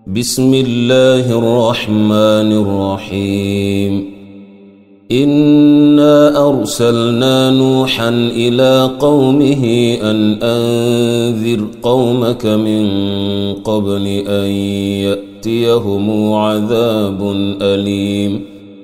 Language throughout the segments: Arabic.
بسم الله الرحمن الرحيم. إنا أرسلنا نوحا إلى قومه أن أنذر قومك من قبل أن يأتيهم عذاب أليم.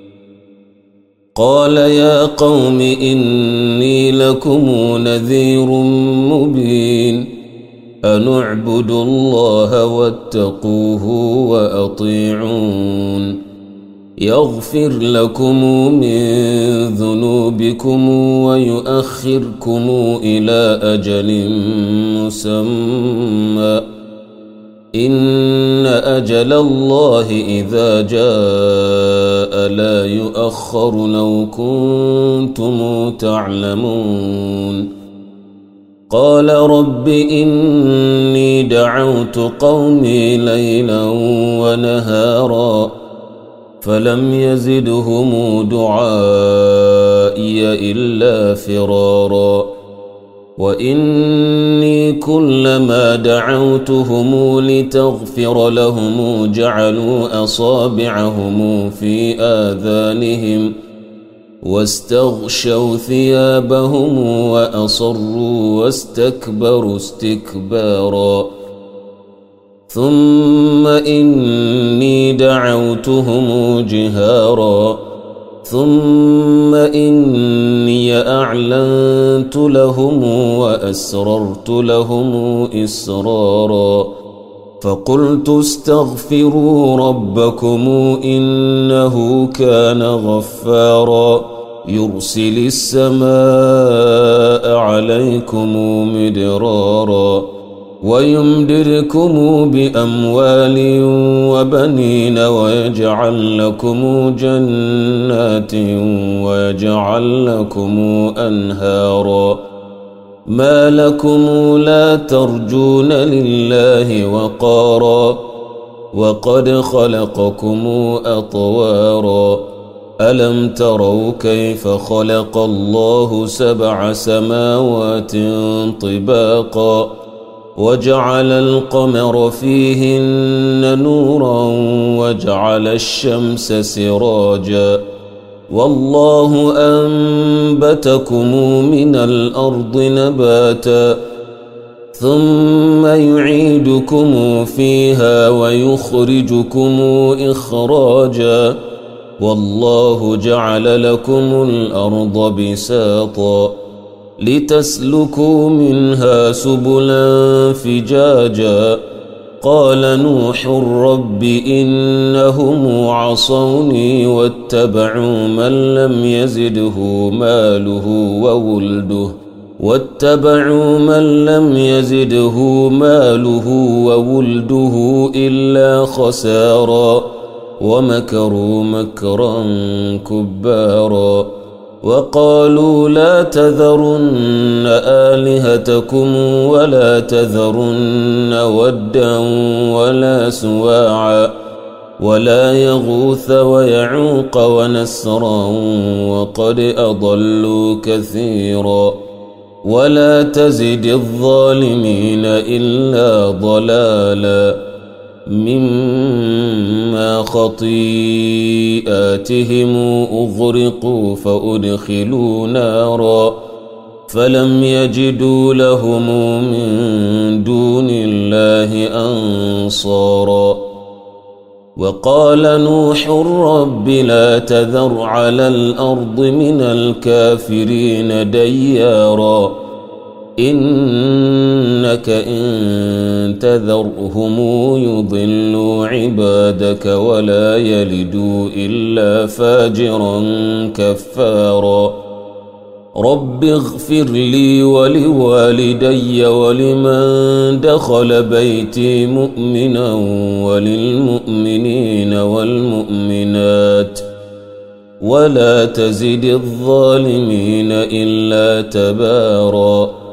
قال يا قوم إني لكم نذير مبين. أن اعبدوا الله واتقوه وأطيعون. يغفر لكم من ذنوبكم ويؤخركم إلى أجل مسمى. إن أجل الله إذا جاء لا يؤخر لو كنتم تعلمون. قال رب إني دعوت قومي ليلا ونهارا فلم يزدهم دعائي إلا فرارا. وإني كلما دعوتهم لتغفر لهم جعلوا أصابعهم في آذانهم واستغشوا ثيابهم وأصروا واستكبروا استكبارا. ثم إني دعوتهم جهارا ثم إني أعلنت لهم وأسررت لهم إسرارا. فقلت استغفروا ربكم إنه كان غفارا يرسل السماء عليكم مدرارا ويمددكم بأموال وبنين ويجعل لكم جنات ويجعل لكم أنهارا. ما لكم لا ترجون لله وقارا وقد خلقكم أطوارا. ألم تروا كيف خلق الله 7 سماوات طباقا وجعل القمر فيهن نورا وجعل الشمس سراجا. والله أنبتكم من الأرض نباتا ثم يعيدكم فيها ويخرجكم إخراجا. والله جعل لكم الأرض بساطا لتسلكوا منها سبلا فجاجا. قال نوح رب إنهم عصوني واتبعوا من لم يزده ماله وولده إلا خسارا ومكروا مكرا كبارا. وقالوا لا تذرن آلهتكم ولا تذرن ودا ولا سواعا ولا يغوث ويعوق ونسرا وقد أضلوا كثيرا. ولا تزد الظالمين إلا ضلالا مما خطيئاتهم أغرقوا فأدخلوا نارا فلم يجدوا لهم من دون الله أنصارا. وقال نوح رب لا تذر على الأرض من الكافرين ديارا إنك إن تذرهم يضلوا عبادك ولا يلدوا إلا فاجرا كفارا. رب اغفر لي ولوالدي ولمن دخل بيتي مؤمنا وللمؤمنين والمؤمنات ولا تزد الظالمين إلا تبارا.